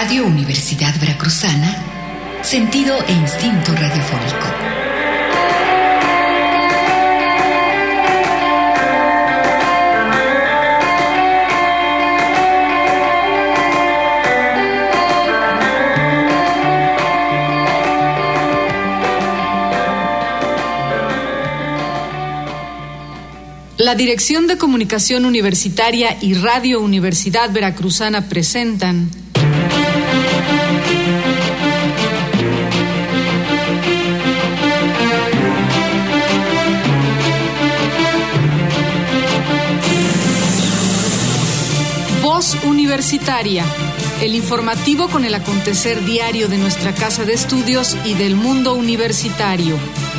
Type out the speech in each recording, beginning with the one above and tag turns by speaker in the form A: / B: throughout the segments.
A: Radio Universidad Veracruzana, sentido e instinto radiofónico.
B: La Dirección de Comunicación Universitaria y Radio Universidad Veracruzana presentan Voz Universitaria, el informativo con el acontecer diario de nuestra casa de estudios y del mundo universitario.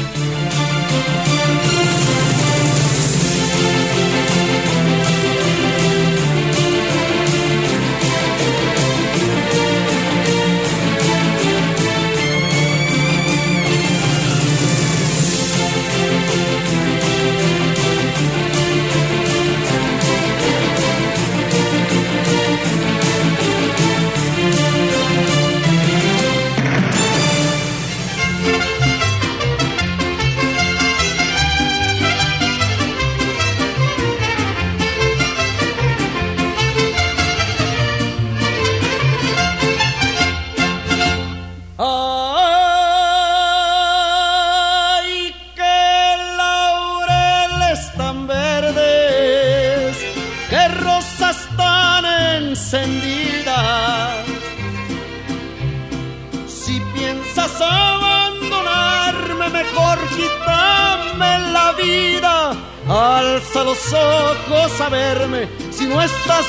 C: Alza los ojos a verme si no estás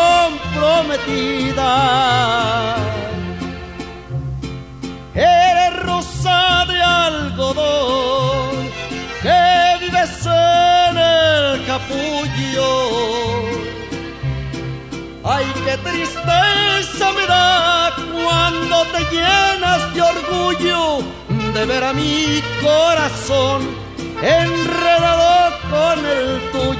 C: comprometida. Eres rosa de algodón que vives en el capullo. Ay, qué tristeza me da cuando te llenas de orgullo de ver a mi corazón enredado con el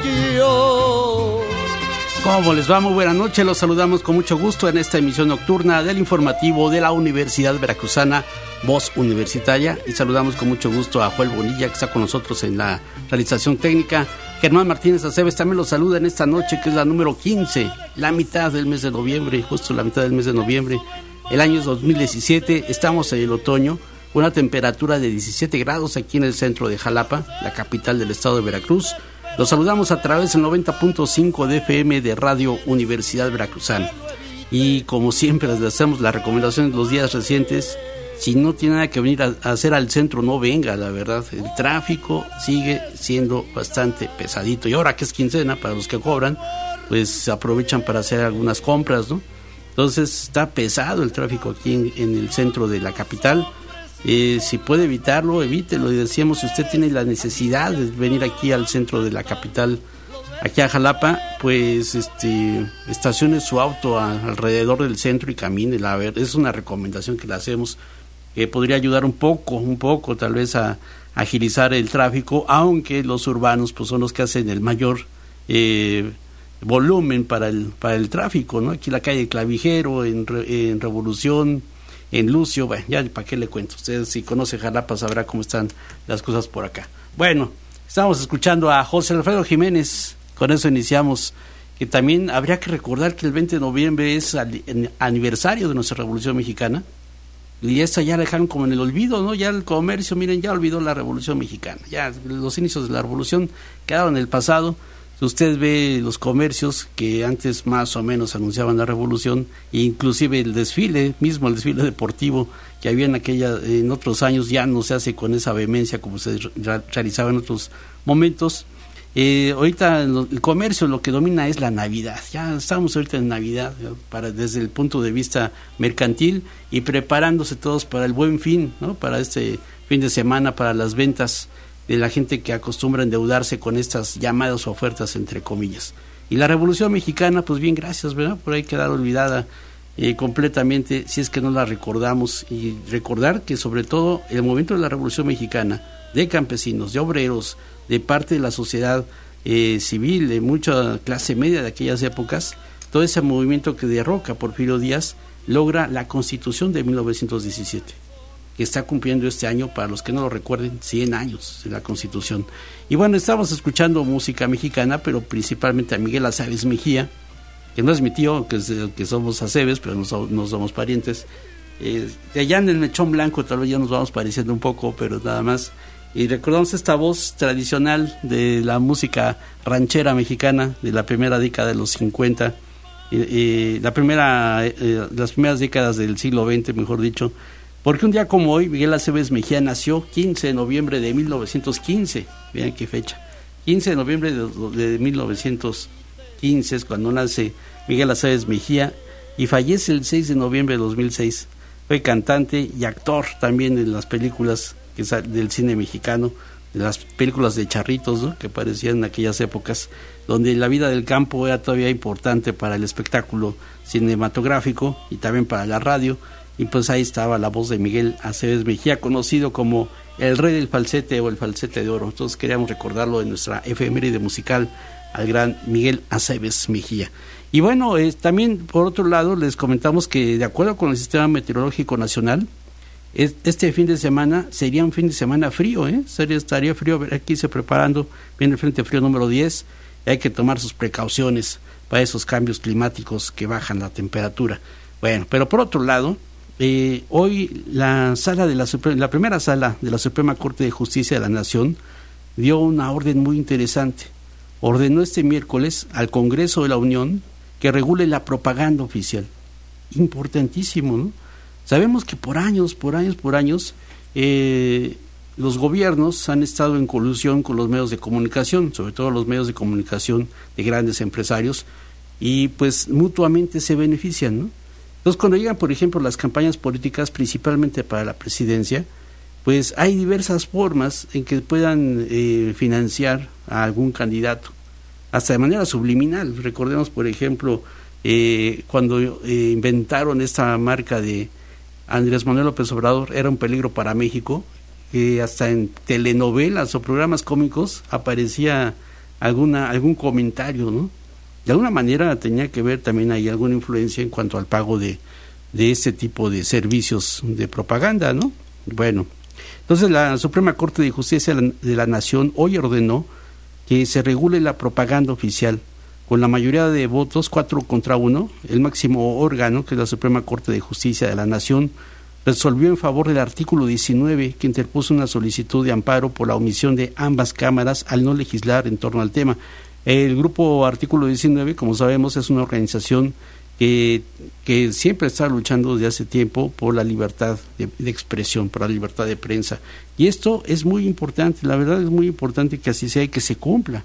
C: tuyo.
D: ¿Cómo les va? Muy buena noche, los saludamos con mucho gusto en esta emisión nocturna del informativo de la Universidad Veracruzana, Voz Universitaria, y saludamos con mucho gusto a Joel Bonilla, que está con nosotros en la realización técnica. Germán Martínez Aceves también los saluda en esta noche, que es la número 15, la mitad del mes de noviembre, justo la mitad del mes de noviembre. El año es 2017, estamos en el otoño, una temperatura de 17 grados aquí en el centro de Jalapa, la capital del estado de Veracruz. Los saludamos a través del 90.5 de FM de Radio Universidad Veracruzana. Y como siempre les hacemos la recomendación de los días recientes, si no tiene nada que venir a hacer al centro, no venga, la verdad. El tráfico sigue siendo bastante pesadito. Y ahora que es quincena, para los que cobran, pues se aprovechan para hacer algunas compras, ¿no? Entonces está pesado el tráfico aquí en el centro de la capital. Si puede evitarlo, evítelo. Y decíamos, si usted tiene la necesidad de venir aquí al centro de la capital, aquí a Jalapa, pues estacione su auto alrededor del centro y camine. Es una recomendación que le hacemos, que podría ayudar un poco tal vez a agilizar el tráfico, aunque los urbanos pues son los que hacen el mayor volumen para el tráfico, ¿no? Aquí la calle Clavijero, en Revolución, en Lucio, bueno, ya para qué le cuento. Ustedes, si conoce Jalapa, sabrá cómo están las cosas por acá. Bueno, estamos escuchando a José Alfredo Jiménez, con eso iniciamos, que también habría que recordar que el 20 de noviembre es el aniversario de nuestra Revolución Mexicana, y esta ya la dejaron como en el olvido, ¿no? Ya el comercio, miren, ya olvidó la Revolución Mexicana, ya los inicios de la Revolución quedaron en el pasado. Usted ve los comercios que antes más o menos anunciaban la revolución, e inclusive el desfile deportivo que había en otros años ya no se hace con esa vehemencia como se realizaba en otros momentos. Ahorita el comercio lo que domina es la Navidad. Ya estamos ahorita en Navidad, desde el punto de vista mercantil, y preparándose todos para el Buen Fin, ¿no? Para este fin de semana, para las ventas de la gente que acostumbra endeudarse con estas llamadas ofertas entre comillas. Y la Revolución Mexicana, pues bien, gracias, ¿verdad? Por ahí quedar olvidada completamente, si es que no la recordamos. Y recordar que sobre todo el momento de la Revolución Mexicana, de campesinos, de obreros, de parte de la sociedad civil, de mucha clase media de aquellas épocas, todo ese movimiento que derroca Porfirio Díaz, logra la Constitución de 1917, que está cumpliendo este año, para los que no lo recuerden, 100 años de la Constitución. Y bueno, estamos escuchando música mexicana, pero principalmente a Miguel Aceves Mejía, que no es mi tío, que somos Aceves, pero no somos parientes. De allá en el Mechón Blanco tal vez ya nos vamos pareciendo un poco, pero nada más. Y recordamos esta voz tradicional de la música ranchera mexicana de la primera década de los 50, las primeras décadas del siglo XX, mejor dicho, porque un día como hoy Miguel Aceves Mejía nació 15 de noviembre de 1915, vean qué fecha, 15 de noviembre de 1915 es cuando nace Miguel Aceves Mejía, y fallece el 6 de noviembre de 2006. Fue cantante y actor también en las películas del cine mexicano, de las películas de charritos, ¿no?, que aparecían en aquellas épocas, donde la vida del campo era todavía importante para el espectáculo cinematográfico y también para la radio. Y pues ahí estaba la voz de Miguel Aceves Mejía, conocido como el rey del falsete o el falsete de oro. Entonces queríamos recordarlo en nuestra efeméride musical al gran Miguel Aceves Mejía. Y bueno, también por otro lado les comentamos que de acuerdo con el Sistema Meteorológico Nacional, este fin de semana sería un fin de semana frío, estaría frío. Aquí se preparando, viene el frente frío número 10, y hay que tomar sus precauciones para esos cambios climáticos que bajan la temperatura. Bueno, pero por otro lado, hoy la primera sala de la Suprema Corte de Justicia de la Nación dio una orden muy interesante. Ordenó este miércoles al Congreso de la Unión que regule la propaganda oficial. Importantísimo, ¿no? Sabemos que por años, los gobiernos han estado en colusión con los medios de comunicación, sobre todo los medios de comunicación de grandes empresarios, y pues mutuamente se benefician, ¿no? Entonces, cuando llegan, por ejemplo, las campañas políticas, principalmente para la presidencia, pues hay diversas formas en que puedan financiar a algún candidato, hasta de manera subliminal. Recordemos, por ejemplo, cuando inventaron esta marca de Andrés Manuel López Obrador, era un peligro para México, que hasta en telenovelas o programas cómicos aparecía algún comentario, ¿no? De alguna manera tenía que ver también ahí alguna influencia en cuanto al pago de este tipo de servicios de propaganda, ¿no? Bueno, entonces la Suprema Corte de Justicia de la Nación hoy ordenó que se regule la propaganda oficial. Con la mayoría de votos, 4-1, el máximo órgano, que es la Suprema Corte de Justicia de la Nación, resolvió en favor del artículo 19, que interpuso una solicitud de amparo por la omisión de ambas cámaras al no legislar en torno al tema. El grupo Artículo 19, como sabemos, es una organización que siempre está luchando desde hace tiempo por la libertad de expresión, por la libertad de prensa. Y esto es muy importante, la verdad es muy importante que así sea y que se cumpla,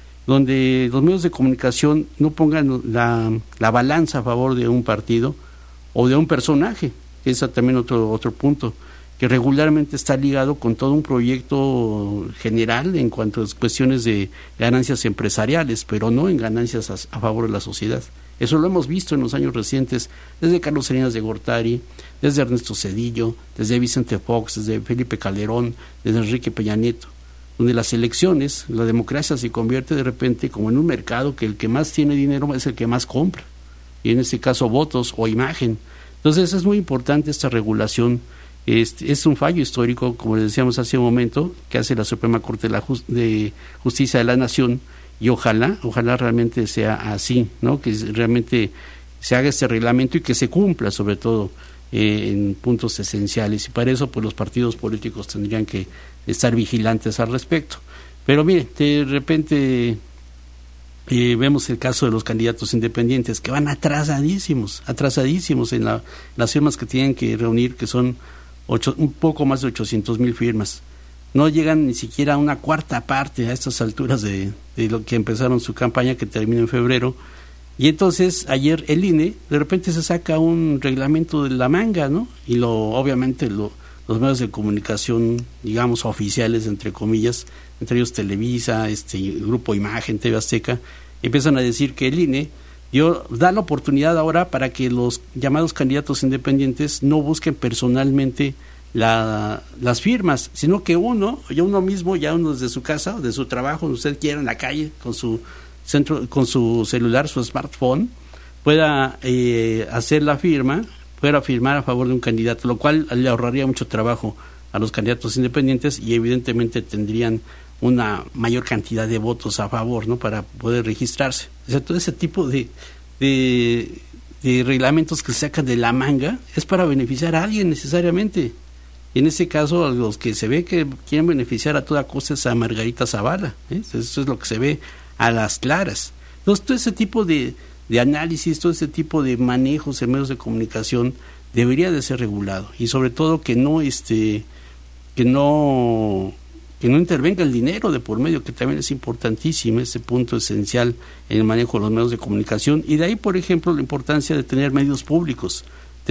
D: donde los medios de comunicación no pongan la balanza a favor de un partido o de un personaje, que es también otro punto, que regularmente está ligado con todo un proyecto general en cuanto a cuestiones de ganancias empresariales, pero no en ganancias a favor de la sociedad. Eso lo hemos visto en los años recientes, desde Carlos Salinas de Gortari, desde Ernesto Zedillo, desde Vicente Fox, desde Felipe Calderón, desde Enrique Peña Nieto, donde las elecciones, la democracia se convierte de repente como en un mercado que el que más tiene dinero es el que más compra, y en este caso votos o imagen. Entonces es muy importante esta regulación. Es un fallo histórico, como decíamos hace un momento, que hace la Suprema Corte de Justicia de la Nación, y ojalá realmente sea así, ¿no? Que realmente se haga este reglamento y que se cumpla, sobre todo en puntos esenciales, y para eso pues los partidos políticos tendrían que estar vigilantes al respecto. Pero mire, de repente vemos el caso de los candidatos independientes que van atrasadísimos en las firmas que tienen que reunir, que son un poco más de 800,000 firmas. No llegan ni siquiera a una cuarta parte a estas alturas de lo que empezaron su campaña, que termina en febrero. Y entonces ayer el INE de repente se saca un reglamento de la manga, ¿no? Y obviamente los medios de comunicación, digamos, oficiales, entre comillas, entre ellos Televisa, Grupo Imagen, TV Azteca, empiezan a decir que el INE da la oportunidad ahora para que los llamados candidatos independientes no busquen personalmente las firmas, sino que uno mismo, ya uno desde su casa, de su trabajo, donde usted quiera, en la calle, con su celular, su smartphone, pueda hacer la firma fuera a firmar a favor de un candidato, lo cual le ahorraría mucho trabajo a los candidatos independientes y evidentemente tendrían una mayor cantidad de votos a favor, ¿no?, para poder registrarse. O sea, todo ese tipo de reglamentos que se sacan de la manga es para beneficiar a alguien necesariamente. Y en este caso, los que se ve que quieren beneficiar a toda costa es a Margarita Zavala, ¿eh? Eso es lo que se ve a las claras. Entonces, todo ese tipo de análisis, todo ese tipo de manejos en medios de comunicación debería de ser regulado, y sobre todo que no intervenga el dinero de por medio, que también es importantísimo, ese punto esencial en el manejo de los medios de comunicación. Y de ahí, por ejemplo, la importancia de tener medios públicos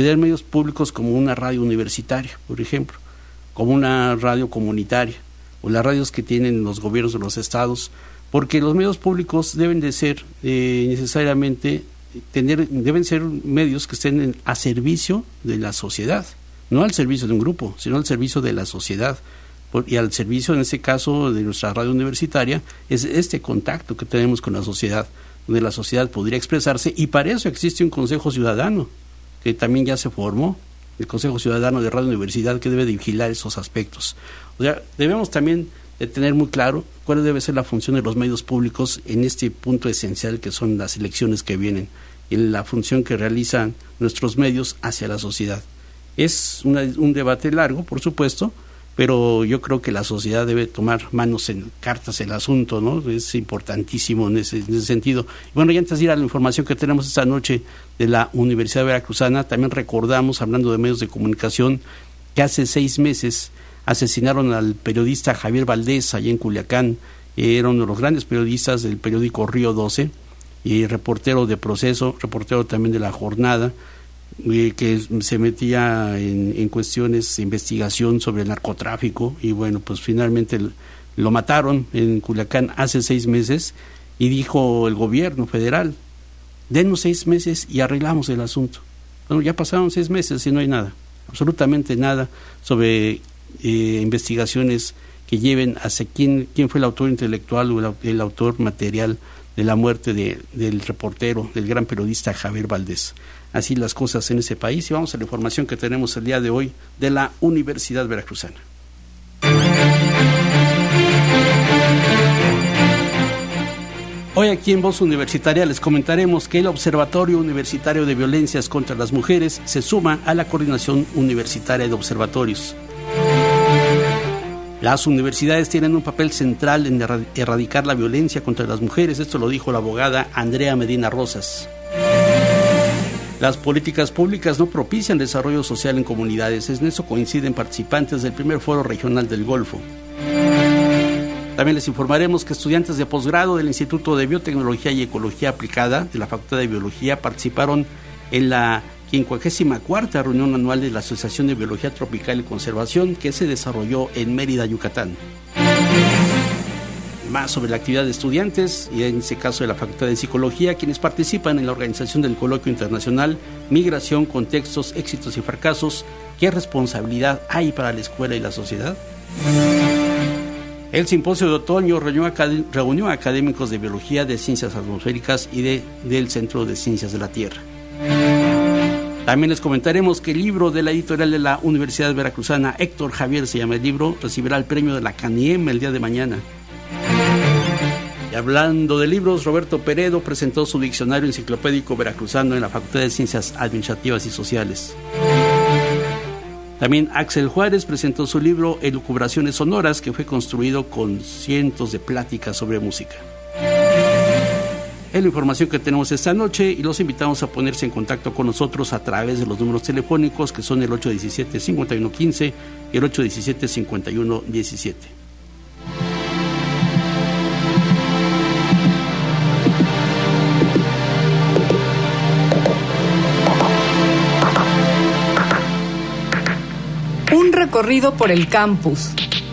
D: como una radio universitaria, por ejemplo, como una radio comunitaria, o las radios que tienen los gobiernos de los estados, porque los medios públicos deben de ser necesariamente deben ser medios que estén a servicio de la sociedad, no al servicio de un grupo, sino al servicio de la sociedad. Y al servicio, en este caso, de nuestra radio universitaria, es este contacto que tenemos con la sociedad, donde la sociedad podría expresarse, y para eso existe un Consejo Ciudadano, que también ya se formó, el Consejo Ciudadano de Radio Universidad, que debe de vigilar esos aspectos. O sea, debemos también de tener muy claro cuál debe ser la función de los medios públicos en este punto esencial que son las elecciones que vienen, y la función que realizan nuestros medios hacia la sociedad. Es un debate largo, por supuesto, pero yo creo que la sociedad debe tomar manos en cartas el asunto, ¿no? Es importantísimo en ese sentido. Bueno, y antes de ir a la información que tenemos esta noche de la Universidad Veracruzana, también recordamos, hablando de medios de comunicación, que hace 6 meses asesinaron al periodista Javier Valdés allá en Culiacán. Era uno de los grandes periodistas del periódico Río 12 y reportero de Proceso, reportero también de La Jornada, que se metía en cuestiones de investigación sobre el narcotráfico, y bueno, pues finalmente lo mataron en Culiacán hace 6 meses, y dijo el gobierno federal: denos 6 meses y arreglamos el asunto. Bueno, ya pasaron 6 meses y no hay nada, absolutamente nada sobre investigaciones que lleven hacia quién fue el autor intelectual o el autor material de la muerte del reportero, del gran periodista Javier Valdés. Así las cosas en ese país. Y vamos a la información que tenemos el día de hoy de la Universidad Veracruzana. Hoy aquí en Voz Universitaria les comentaremos que el Observatorio Universitario de Violencias contra las Mujeres se suma a la Coordinación Universitaria de Observatorios. Las universidades tienen un papel central en erradicar la violencia contra las mujeres. Esto lo dijo la abogada Andrea Medina Rosas. Las políticas públicas no propician desarrollo social en comunidades. En eso coinciden participantes del primer Foro Regional del Golfo. También les informaremos que estudiantes de posgrado del Instituto de Biotecnología y Ecología Aplicada de la Facultad de Biología participaron en la 54ª reunión anual de la Asociación de Biología Tropical y Conservación, que se desarrolló en Mérida, Yucatán. Más sobre la actividad de estudiantes, y en este caso de la Facultad de Psicología, quienes participan en la organización del Coloquio Internacional Migración, Contextos, Éxitos y Fracasos. ¿Qué responsabilidad hay para la escuela y la sociedad? El simposio de otoño reunió a académicos de Biología, de Ciencias Atmosféricas y del Centro de Ciencias de la Tierra. También les comentaremos que el libro de la editorial de la Universidad Veracruzana, Héctor Javier se llama el libro, recibirá el premio de la CANIEM el día de mañana. Y hablando de libros, Roberto Peredo presentó su diccionario enciclopédico veracruzano en la Facultad de Ciencias Administrativas y Sociales. También Axel Juárez presentó su libro Elucubraciones Sonoras, que fue construido con cientos de pláticas sobre música. Es la información que tenemos esta noche, y los invitamos a ponerse en contacto con nosotros a través de los números telefónicos que son el 817-5115 y el 817-5117.
B: Un recorrido por el campus.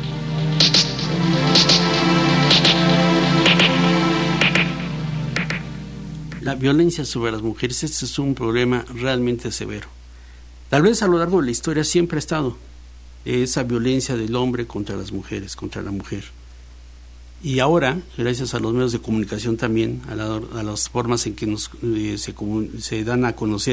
D: La violencia sobre las mujeres, este es un problema realmente severo. Tal vez a lo largo de la historia siempre ha estado esa violencia del hombre contra las mujeres, contra la mujer. Y ahora, gracias a los medios de comunicación también, a las formas en que se dan a conocer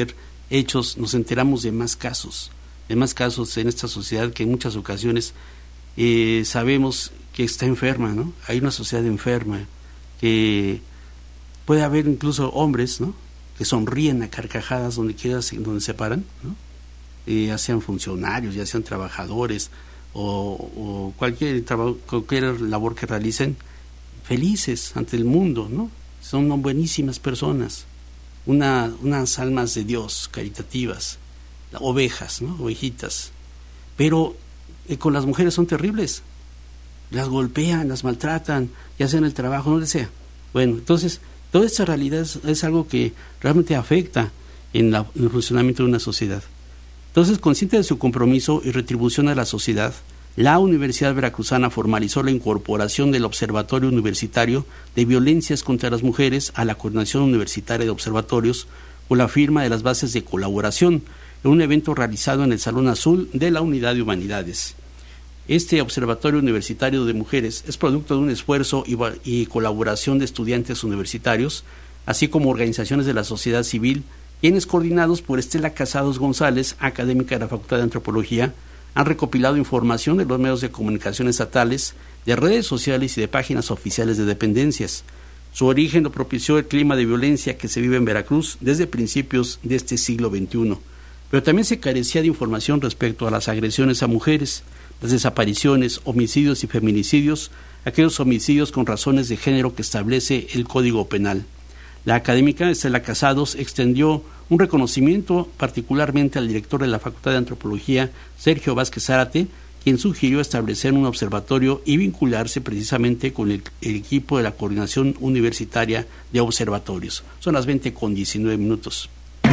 D: hechos nos enteramos de más casos en esta sociedad que en muchas ocasiones sabemos que está enferma, ¿no? Hay una sociedad enferma, que puede haber incluso hombres, ¿no?, que sonríen a carcajadas donde se paran, ¿no? Ya sean funcionarios, ya sean trabajadores o cualquier labor que realicen, felices ante el mundo, ¿no? Son buenísimas personas, unas almas de Dios caritativas, ovejas, ¿no?, ovejitas. Pero con las mujeres son terribles, las golpean, las maltratan, ya sea en el trabajo, donde sea. Bueno, entonces toda esta realidad es algo que realmente afecta en el funcionamiento de una sociedad. Entonces, consciente de su compromiso y retribución a la sociedad, la Universidad Veracruzana formalizó la incorporación del Observatorio Universitario de Violencias contra las Mujeres a la Coordinación Universitaria de Observatorios con la firma de las bases de colaboración en un evento realizado en el Salón Azul de la Unidad de Humanidades. Este Observatorio Universitario de Mujeres es producto de un esfuerzo y colaboración de estudiantes universitarios, así como organizaciones de la sociedad civil, quienes, coordinados por Estela Casados González, académica de la Facultad de Antropología, han recopilado información de los medios de comunicación estatales, de redes sociales y de páginas oficiales de dependencias. Su origen lo propició el clima de violencia que se vive en Veracruz desde principios de este siglo XXI, pero también se carecía de información respecto a las agresiones a mujeres, las desapariciones, homicidios y feminicidios, aquellos homicidios con razones de género que establece el Código Penal. La académica Estela Casados extendió un reconocimiento particularmente al director de la Facultad de Antropología, Sergio Vázquez Zárate, quien sugirió establecer un observatorio y vincularse precisamente con el equipo de la Coordinación Universitaria de Observatorios. Son las 20:19.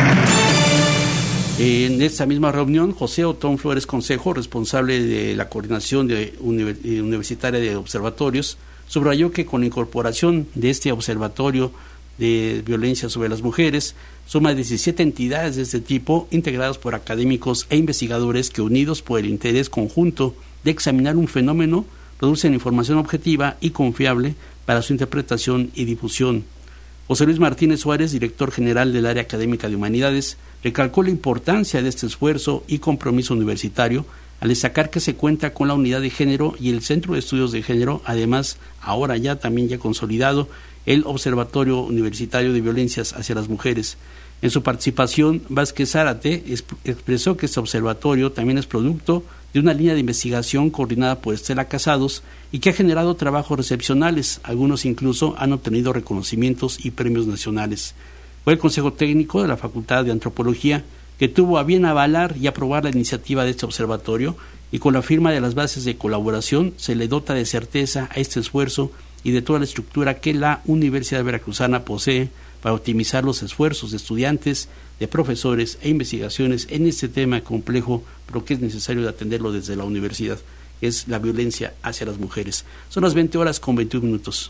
D: En esta misma reunión, José Otón Flores Consejo, responsable de la Coordinación Universitaria de Observatorios, subrayó que con la incorporación de este observatorio de violencia sobre las mujeres, suma 17 entidades de este tipo, integradas por académicos e investigadores que, unidos por el interés conjunto de examinar un fenómeno, producen información objetiva y confiable para su interpretación y difusión. José Luis Martínez Suárez, director general del Área Académica de Humanidades, recalcó la importancia de este esfuerzo y compromiso universitario al destacar que se cuenta con la unidad de género y el Centro de Estudios de Género, además, ahora ya consolidado, el Observatorio Universitario de Violencias hacia las Mujeres. En su participación, Vázquez Zárate expresó que este observatorio también es producto de una línea de investigación coordinada por Estela Casados y que ha generado trabajos excepcionales, algunos incluso han obtenido reconocimientos y premios nacionales. Fue el Consejo Técnico de la Facultad de Antropología que tuvo a bien avalar y aprobar la iniciativa de este observatorio, y con la firma de las bases de colaboración se le dota de certeza a este esfuerzo y de toda la estructura que la Universidad Veracruzana posee para optimizar los esfuerzos de estudiantes, de profesores e investigaciones en este tema complejo, pero que es necesario de atenderlo desde la universidad, que es la violencia hacia las mujeres. Son las 20:21.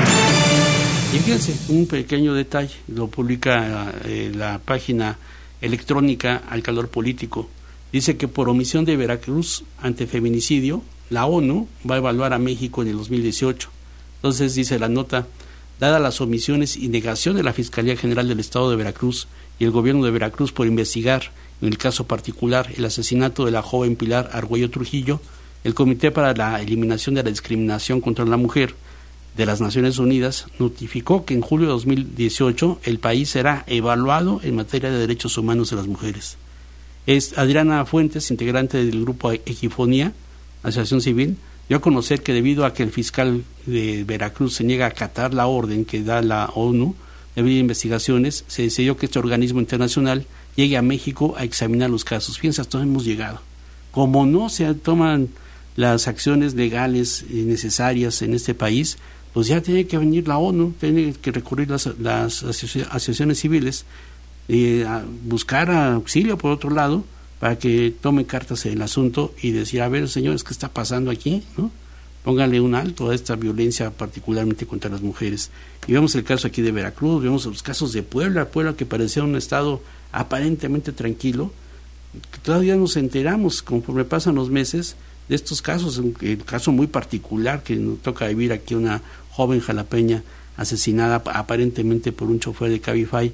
D: Y fíjense, un pequeño detalle, lo publica la página electrónica Al Calor Político. Dice que por omisión de Veracruz ante feminicidio, la ONU va a evaluar a México en el 2018. Entonces dice la nota: dadas las omisiones y negación de la Fiscalía General del Estado de Veracruz y el Gobierno de Veracruz por investigar, en el caso particular, el asesinato de la joven Pilar Argüello Trujillo, el Comité para la Eliminación de la Discriminación contra la Mujer de las Naciones Unidas notificó que en julio de 2018 el país será evaluado en materia de derechos humanos de las mujeres. Es Adriana Fuentes, integrante del grupo Equifonía, Asociación Civil, dio a conocer que debido a que el fiscal de Veracruz se niega a acatar la orden que da la ONU de abrir investigaciones, se decidió que este organismo internacional llegue a México a examinar los casos. Fíjense, hasta dónde hemos llegado. Como no se toman las acciones legales necesarias en este país, pues ya tiene que venir la ONU, tiene que recurrir las asociaciones civiles, a buscar auxilio por otro lado, para que tomen cartas en el asunto y decir: a ver, señores, ¿qué está pasando aquí?, ¿no? Pónganle un alto a esta violencia, particularmente contra las mujeres. Y vemos el caso aquí de Veracruz, vemos los casos de Puebla, que parecía un estado aparentemente tranquilo, que todavía nos enteramos conforme pasan los meses de estos casos. El caso muy particular que nos toca vivir aquí, una joven jalapeña asesinada aparentemente por un chofer de Cabify,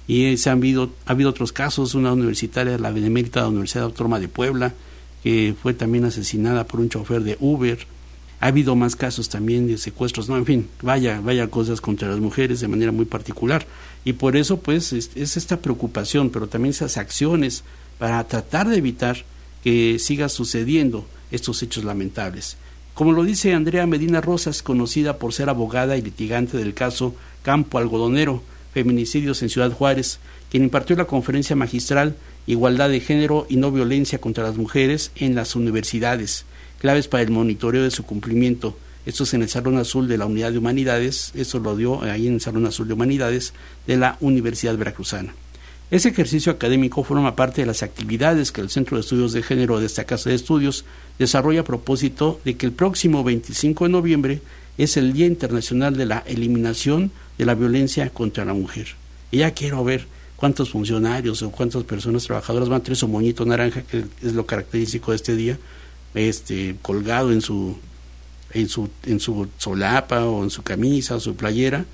D: Y ha habido otros casos, una universitaria, la benemérita de la Universidad Autónoma de Puebla, que fue también asesinada por un chofer de Uber. Ha habido más casos también de secuestros, no, en fin, vaya cosas contra las mujeres de manera muy particular. Y por eso, pues, es esta preocupación, pero también esas acciones para tratar de evitar que siga sucediendo estos hechos lamentables. Como lo dice Andrea Medina Rosas, conocida por ser abogada y litigante del caso Campo Algodonero, feminicidios en Ciudad Juárez, quien impartió la conferencia magistral Igualdad de Género y No Violencia contra las Mujeres en las Universidades, claves para el monitoreo de su cumplimiento. Esto es en el Salón Azul de la Unidad de Humanidades, eso lo dio ahí en el Salón Azul de Humanidades de la Universidad Veracruzana. Ese ejercicio académico forma parte de las actividades que el Centro de Estudios de Género de esta Casa de Estudios desarrolla a propósito de que el próximo 25 de noviembre es el Día Internacional de la Eliminación de la Violencia contra la Mujer. Y ya quiero ver cuántos funcionarios o cuántas personas trabajadoras van a tener su moñito naranja, que es lo característico de este día, colgado en su solapa o en su camisa o su playera,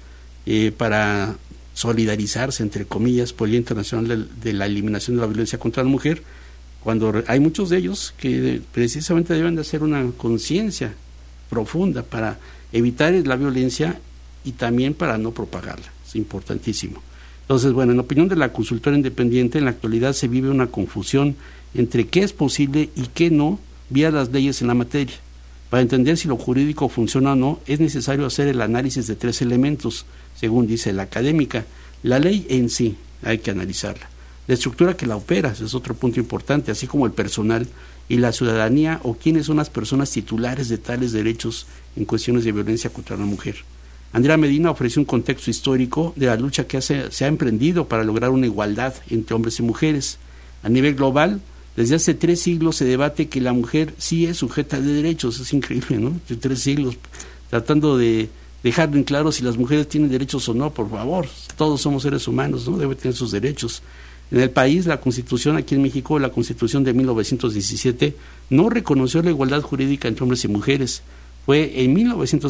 D: para solidarizarse, entre comillas, por el Día Internacional de la Eliminación de la Violencia contra la Mujer, cuando hay muchos de ellos que precisamente deben de hacer una conciencia profunda para evitar la violencia y también para no propagarla. Es importantísimo. Entonces, bueno, en opinión de la consultora independiente, en la actualidad se vive una confusión entre qué es posible y qué no vía las leyes en la materia. Para entender si lo jurídico funciona o no, es necesario hacer el análisis de 3 elementos, según dice la académica. La ley en sí, hay que analizarla. La estructura que la opera, ese es otro punto importante, así como el personal y la ciudadanía o quiénes son las personas titulares de tales derechos en cuestiones de violencia contra la mujer. Andrea Medina ofreció un contexto histórico de la lucha que se ha emprendido para lograr una igualdad entre hombres y mujeres. A nivel global, desde hace 3 siglos se debate que la mujer sí es sujeta de derechos. Es increíble, ¿no? De 3 siglos tratando de dejar en claro si las mujeres tienen derechos o no. Por favor, todos somos seres humanos, ¿no? Deben tener sus derechos. En el país, la Constitución, aquí en México, la Constitución de 1917, no reconoció la igualdad jurídica entre hombres y mujeres. Fue en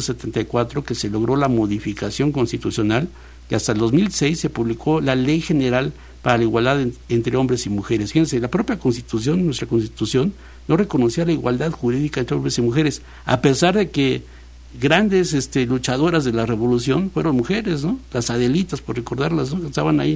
D: 1974 que se logró la modificación constitucional, que hasta el 2006 se publicó la Ley General para la Igualdad entre Hombres y Mujeres. Fíjense, la propia Constitución, nuestra Constitución, no reconocía la igualdad jurídica entre hombres y mujeres, a pesar de que grandes luchadoras de la Revolución fueron mujeres, ¿no? Las Adelitas, por recordarlas, ¿no? Estaban ahí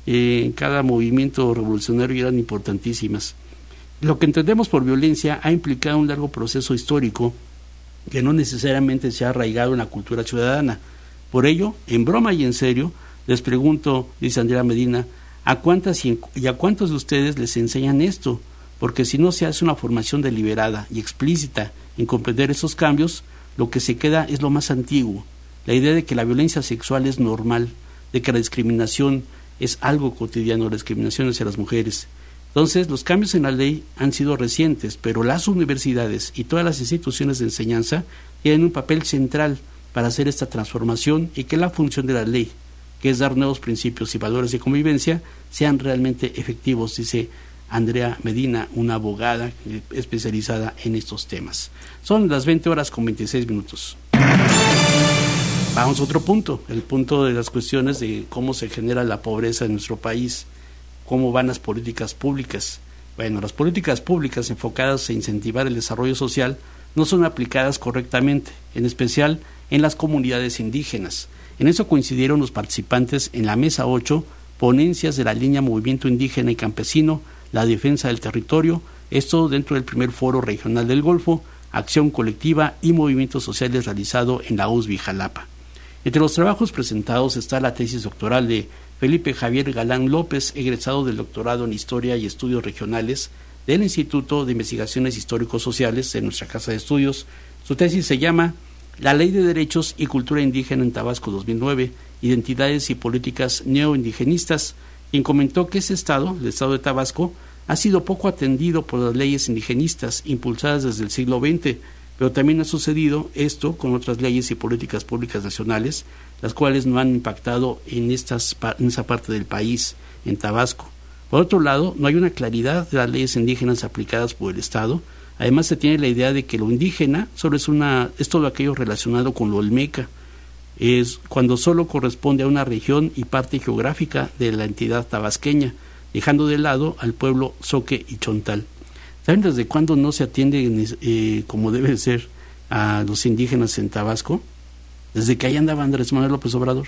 D: en cada movimiento revolucionario y eran importantísimas. Lo que entendemos por violencia ha implicado un largo proceso histórico que no necesariamente se ha arraigado en la cultura ciudadana. Por ello, en broma y en serio, les pregunto, dice Andrea Medina, ¿a cuántas y a cuántos de ustedes les enseñan esto? Porque si no se hace una formación deliberada y explícita en comprender esos cambios, lo que se queda es lo más antiguo, la idea de que la violencia sexual es normal, de que la discriminación es algo cotidiano, la discriminación hacia las mujeres. Entonces, los cambios en la ley han sido recientes, pero las universidades y todas las instituciones de enseñanza tienen un papel central para hacer esta transformación y que la función de la ley, que es dar nuevos principios y valores de convivencia, sean realmente efectivos, dice Andrea Medina, una abogada especializada en estos temas. Son las 20:26. Vamos a otro punto, el punto de las cuestiones de cómo se genera la pobreza en nuestro país, cómo van las políticas públicas. Bueno, las políticas públicas enfocadas a incentivar el desarrollo social no son aplicadas correctamente, en especial en las comunidades indígenas. En eso coincidieron los participantes en la Mesa 8, ponencias de la línea Movimiento Indígena y Campesino, la defensa del territorio, esto dentro del primer Foro Regional del Golfo, Acción Colectiva y Movimientos Sociales realizado en la USB Jalapa. Entre los trabajos presentados está la tesis doctoral de Felipe Javier Galán López, egresado del doctorado en Historia y Estudios Regionales del Instituto de Investigaciones Histórico-Sociales de nuestra Casa de Estudios. Su tesis se llama La Ley de Derechos y Cultura Indígena en Tabasco 2009, Identidades y Políticas Neoindigenistas, quien comentó que ese estado, el estado de Tabasco, ha sido poco atendido por las leyes indigenistas impulsadas desde el siglo XX, pero también ha sucedido esto con otras leyes y políticas públicas nacionales, las cuales no han impactado en esa parte del país, en Tabasco. Por otro lado, no hay una claridad de las leyes indígenas aplicadas por el Estado. Además, se tiene la idea de que lo indígena solo es todo aquello relacionado con lo olmeca. es cuando solo corresponde a una región y parte geográfica de la entidad tabasqueña, dejando de lado al pueblo zoque y chontal. ¿Saben desde cuándo no se atiende como debe ser a los indígenas en Tabasco? Desde que ahí andaba Andrés Manuel López Obrador.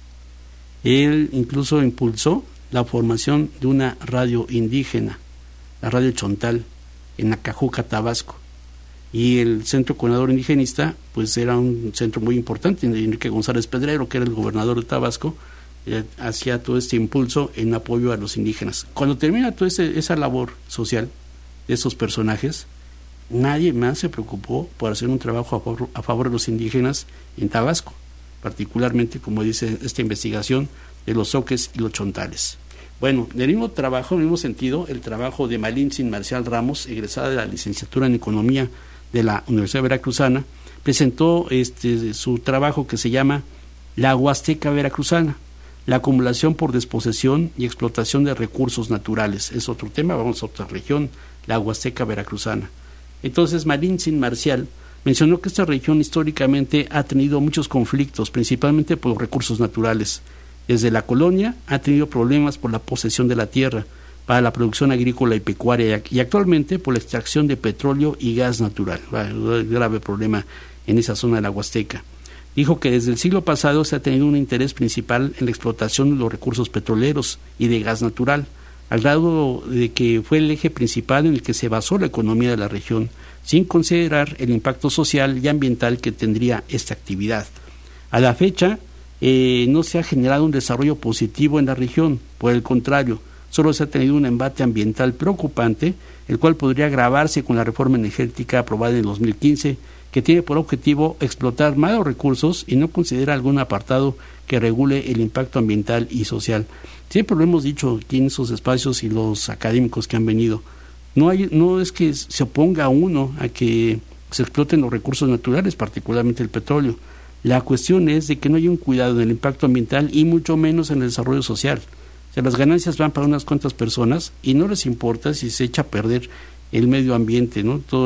D: Él incluso impulsó la formación de una radio indígena, la radio Chontal, en Acajuca, Tabasco. Y el Centro Coordinador Indigenista, pues era un centro muy importante. Enrique González Pedrero, que era el gobernador de Tabasco, hacía todo este impulso en apoyo a los indígenas. Cuando termina toda esa labor social de esos personajes, nadie más se preocupó por hacer un trabajo a favor de los indígenas en Tabasco, particularmente, como dice esta investigación, de los zoques y los chontales. Bueno, en el mismo trabajo, en el mismo sentido, el trabajo de Malintzin Marcial Ramos, egresada de la licenciatura en Economía de la Universidad Veracruzana, presentó su trabajo que se llama La Huasteca Veracruzana, la acumulación por desposesión y explotación de recursos naturales. Es otro tema, vamos a otra región, la Huasteca Veracruzana. Entonces, Malintzin Marcial mencionó que esta región históricamente ha tenido muchos conflictos, principalmente por los recursos naturales. Desde la colonia ha tenido problemas por la posesión de la tierra para la producción agrícola y pecuaria y actualmente por la extracción de petróleo y gas natural. Un grave problema en esa zona de la Huasteca. Dijo que desde el siglo pasado se ha tenido un interés principal en la explotación de los recursos petroleros y de gas natural, al grado de que fue el eje principal en el que se basó la economía de la región, sin considerar el impacto social y ambiental que tendría esta actividad. A la fecha, no se ha generado un desarrollo positivo en la región, por el contrario, solo se ha tenido un embate ambiental preocupante, el cual podría agravarse con la reforma energética aprobada en 2015, que tiene por objetivo explotar más los recursos y no considera algún apartado que regule el impacto ambiental y social. Siempre lo hemos dicho aquí en esos espacios y los académicos que han venido, no es que se oponga uno a que se exploten los recursos naturales, particularmente el petróleo. La cuestión es de que no hay un cuidado en el impacto ambiental y mucho menos en el desarrollo social. O sea, las ganancias van para unas cuantas personas y no les importa si se echa a perder el medio ambiente, ¿no? Todo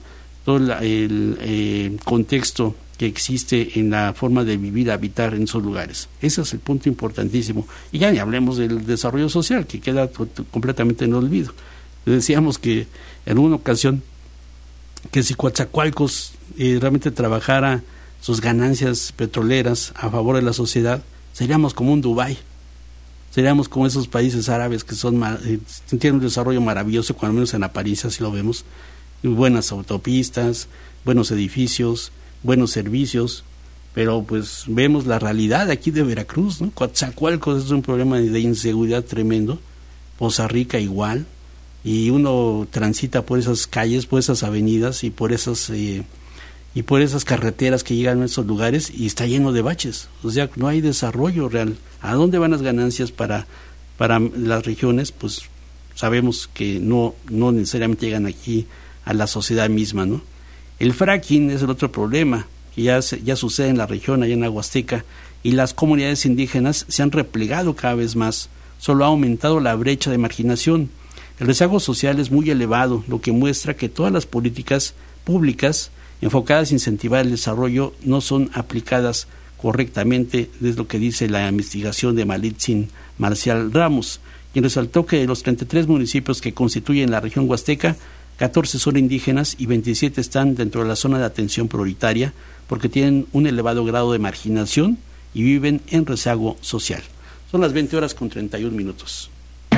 D: el contexto que existe en la forma de vivir, habitar en esos lugares. Ese es el punto importantísimo. Y ya ni hablemos del desarrollo social, que queda completamente en olvido. Decíamos que en una ocasión que si Coatzacoalcos realmente trabajara sus ganancias petroleras a favor de la sociedad, seríamos como un Dubái. Seríamos como esos países árabes que tienen un desarrollo maravilloso, cuando menos en apariencia, si lo vemos. Buenas autopistas, buenos edificios, buenos servicios, pero pues vemos la realidad aquí de Veracruz, ¿no? Coatzacoalcos es un problema de inseguridad tremendo, Poza Rica igual, y uno transita por esas calles, por esas avenidas y por esas carreteras que llegan a esos lugares y está lleno de baches. O sea, no hay desarrollo real. ¿A dónde van las ganancias para las regiones? Pues sabemos que no necesariamente llegan aquí a la sociedad misma, ¿no? El fracking es el otro problema que ya sucede en la región, allá en la Huasteca, y las comunidades indígenas se han replegado cada vez más. Solo ha aumentado la brecha de marginación. El rezago social es muy elevado, lo que muestra que todas las políticas públicas enfocadas a incentivar el desarrollo no son aplicadas correctamente, es lo que dice la investigación de Malintzin Marcial Ramos, quien resaltó que de los 33 municipios que constituyen la región huasteca, 14 son indígenas y 27 están dentro de la zona de atención prioritaria porque tienen un elevado grado de marginación y viven en rezago social. Son las 20:31.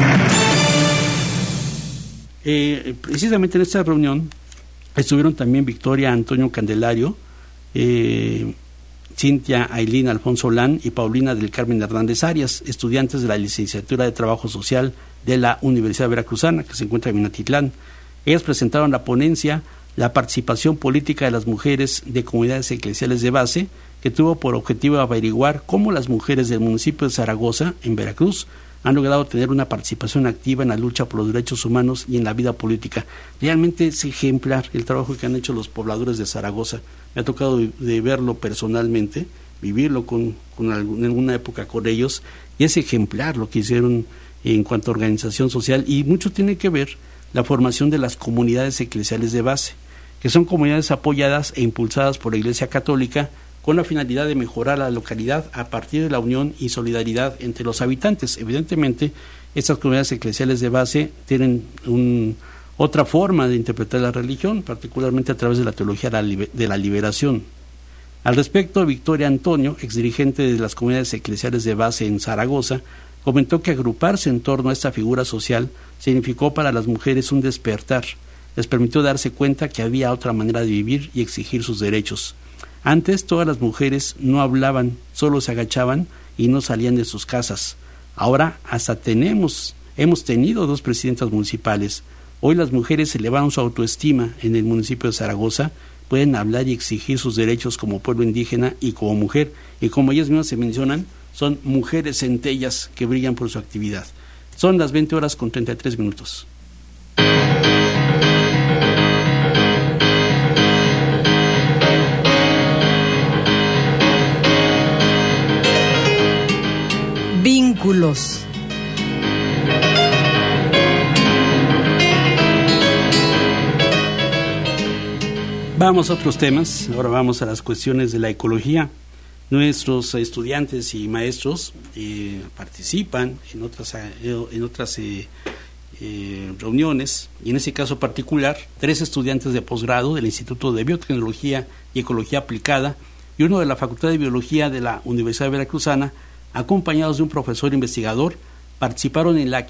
D: Precisamente en esta reunión estuvieron también Victoria Antonio Candelario, Cintia Ailín Alfonso Lán y Paulina del Carmen Hernández Arias, estudiantes de la licenciatura de Trabajo Social de la Universidad Veracruzana, que se encuentra en Minatitlán. Ellas presentaron la ponencia La participación política de las mujeres de comunidades eclesiales de base, que tuvo por objetivo averiguar cómo las mujeres del municipio de Zaragoza, en Veracruz, han logrado tener una participación activa en la lucha por los derechos humanos y en la vida política. Realmente es ejemplar el trabajo que han hecho los pobladores de Zaragoza. Me ha tocado de verlo personalmente, vivirlo en alguna época con ellos, y es ejemplar lo que hicieron en cuanto a organización social, y mucho tiene que ver la formación de las comunidades eclesiales de base, que son comunidades apoyadas e impulsadas por la Iglesia Católica con la finalidad de mejorar la localidad a partir de la unión y solidaridad entre los habitantes. Evidentemente, estas comunidades eclesiales de base tienen otra forma de interpretar la religión, particularmente a través de la teología de la liberación. Al respecto, Victoria Antonio, exdirigente de las comunidades eclesiales de base en Zaragoza, comentó que agruparse en torno a esta figura social significó para las mujeres un despertar. Les permitió darse cuenta que había otra manera de vivir y exigir sus derechos. Antes todas las mujeres no hablaban, solo se agachaban y no salían de sus casas. Ahora hasta hemos tenido 2 presidentas municipales. Hoy las mujeres elevaron su autoestima en el municipio de Zaragoza, pueden hablar y exigir sus derechos como pueblo indígena y como mujer, y como ellas mismas se mencionan, son mujeres centellas que brillan por su actividad. Son las 20:33.
B: Vínculos.
D: Vamos a otros temas. Ahora vamos a las cuestiones de la ecología. Nuestros estudiantes y maestros participan en otras reuniones, y en ese caso particular 3 estudiantes de posgrado del Instituto de Biotecnología y Ecología Aplicada y uno de la Facultad de Biología de la Universidad Veracruzana, acompañados de un profesor investigador, participaron en la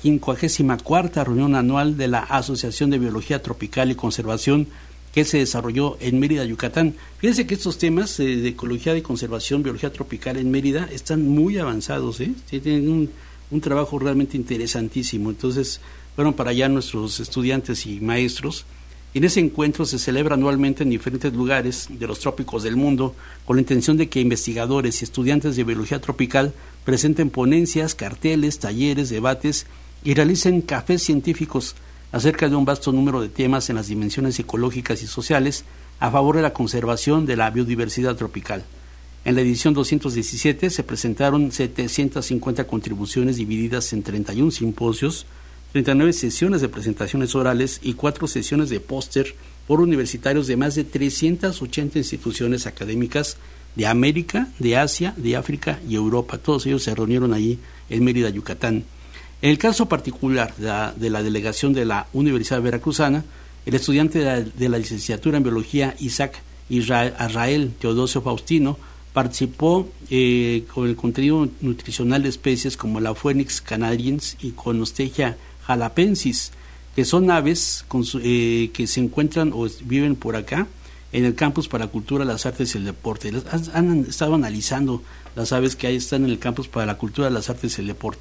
D: 54ª reunión anual de la Asociación de Biología Tropical y Conservación que se desarrolló en Mérida, Yucatán. Fíjense que estos temas de ecología de conservación, biología tropical en Mérida están muy avanzados, tienen un trabajo realmente interesantísimo. Entonces, fueron para allá nuestros estudiantes y maestros. En ese encuentro se celebra anualmente en diferentes lugares de los trópicos del mundo con la intención de que investigadores y estudiantes de biología tropical presenten ponencias, carteles, talleres, debates y realicen cafés científicos acerca de un vasto número de temas en las dimensiones ecológicas y sociales a favor de la conservación de la biodiversidad tropical. En la edición 217 se presentaron 750 contribuciones divididas en 31 simposios, 39 sesiones de presentaciones orales y 4 sesiones de póster por universitarios de más de 380 instituciones académicas de América, de Asia, de África y Europa. Todos ellos se reunieron allí en Mérida, Yucatán. En el caso particular de la delegación de la Universidad Veracruzana, el estudiante de la licenciatura en Biología Isaac Israel Teodosio Faustino participó con el contenido nutricional de especies como la Phoenix canadiensis y Conostegia jalapensis, que son aves que se encuentran o viven por acá en el Campus para la Cultura, las Artes y el Deporte. Han estado analizando las aves que están en el Campus para la Cultura, las Artes y el Deporte.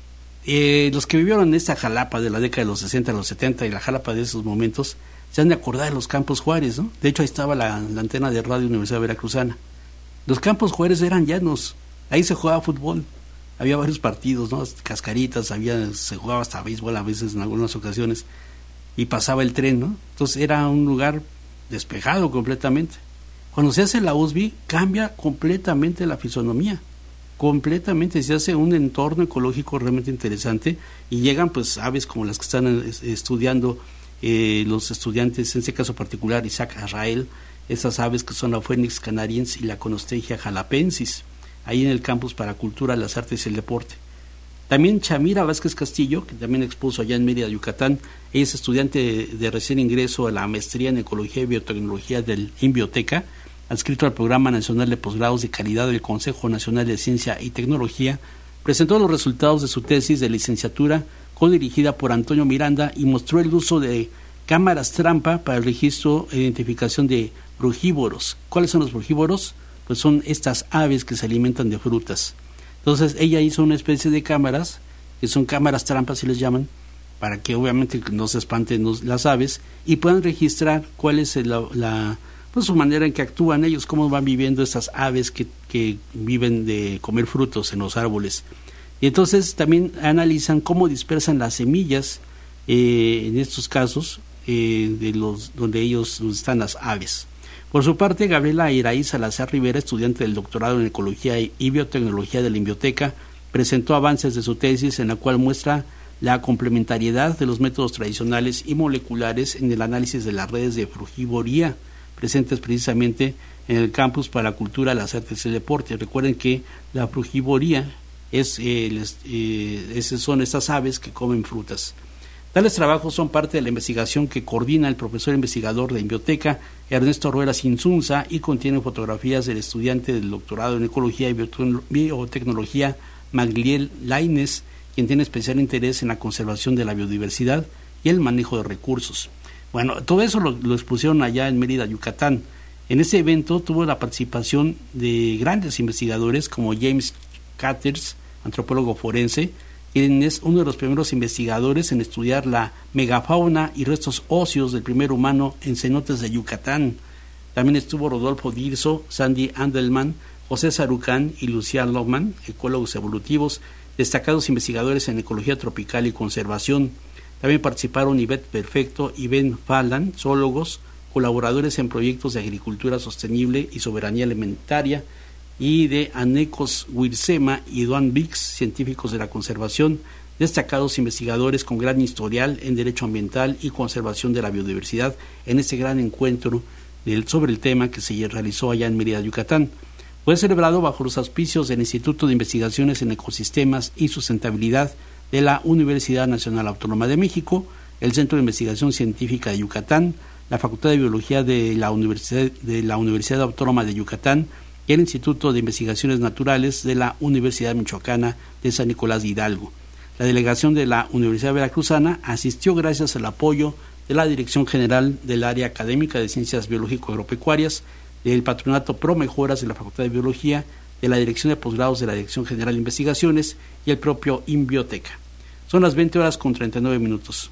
D: Los que vivieron en esta Jalapa de la década de los 60 a los 70 y la Jalapa de esos momentos se han de acordar de los Campos Juárez, ¿no? De hecho, ahí estaba la antena de radio Universidad Veracruzana. Los Campos Juárez eran llanos, ahí se jugaba fútbol, había varios partidos, ¿no? Cascaritas, se jugaba hasta béisbol a veces en algunas ocasiones, y pasaba el tren, ¿no? Entonces era un lugar despejado completamente. Cuando se hace la USB, cambia completamente la fisonomía. Completamente, se hace un entorno ecológico realmente interesante y llegan pues aves como las que están estudiando los estudiantes, en este caso particular Isaac Israel, esas aves que son la Phoenix canadiensis y la Conostegia jalapensis, ahí en el Campus para Cultura, las Artes y el Deporte. También Chamira Vázquez Castillo, que también expuso allá en Mérida, Yucatán, ella es estudiante de recién ingreso a la maestría en Ecología y Biotecnología del INBioteca, adscrito al Programa Nacional de Posgrados de Calidad del Consejo Nacional de Ciencia y Tecnología, presentó los resultados de su tesis de licenciatura codirigida por Antonio Miranda y mostró el uso de cámaras trampa para el registro e identificación de frugívoros. ¿Cuáles son los frugívoros? Pues son estas aves que se alimentan de frutas. Entonces ella hizo una especie de cámaras, que son cámaras trampas, si les llaman, para que obviamente no se espanten las aves y puedan registrar cuál es pues su manera en que actúan ellos, cómo van viviendo estas aves que viven de comer frutos en los árboles. Y entonces también analizan cómo dispersan las semillas en estos casos donde están las aves. Por su parte, Gabriela Iraí Salazar Rivera, estudiante del doctorado en Ecología y Biotecnología de la INBioteca, presentó avances de su tesis en la cual muestra la complementariedad de los métodos tradicionales y moleculares en el análisis de las redes de frugivoría, presentes precisamente en el campus para la cultura, las artes y el deporte. Recuerden que la frugivoría son estas aves que comen frutas. Tales trabajos son parte de la investigación que coordina el profesor investigador de Biblioteca Ernesto Ruelas Insunza y contiene fotografías del estudiante del doctorado en Ecología y Biotecnología Magliel Lainez, quien tiene especial interés en la conservación de la biodiversidad y el manejo de recursos. Bueno, todo eso lo expusieron allá en Mérida, Yucatán. En ese evento tuvo la participación de grandes investigadores como James Catters, antropólogo forense, quien es uno de los primeros investigadores en estudiar la megafauna y restos óseos del primer humano en cenotes de Yucatán. También estuvo Rodolfo Dirso, Sandy Andelman, José Sarucán y Lucian Lohmann, ecólogos evolutivos, destacados investigadores en ecología tropical y conservación. También participaron Ivette Perfecto y Ben Falan, zoólogos, colaboradores en proyectos de agricultura sostenible y soberanía alimentaria, y de Anecos Wirsema y Duan Bix, científicos de la conservación, destacados investigadores con gran historial en derecho ambiental y conservación de la biodiversidad, en este gran encuentro sobre el tema que se realizó allá en Mérida, Yucatán. Fue celebrado bajo los auspicios del Instituto de Investigaciones en Ecosistemas y Sustentabilidad de la Universidad Nacional Autónoma de México, el Centro de Investigación Científica de Yucatán, la Facultad de Biología de la Universidad Autónoma de Yucatán y el Instituto de Investigaciones Naturales de la Universidad Michoacana de San Nicolás de Hidalgo. La delegación de la Universidad Veracruzana asistió gracias al apoyo de la Dirección General del Área Académica de Ciencias Biológico-Agropecuarias, del Patronato Pro Mejoras de la Facultad de Biología, de la Dirección de Posgrados de la Dirección General de Investigaciones y el propio Inbioteca. Son las 20:39.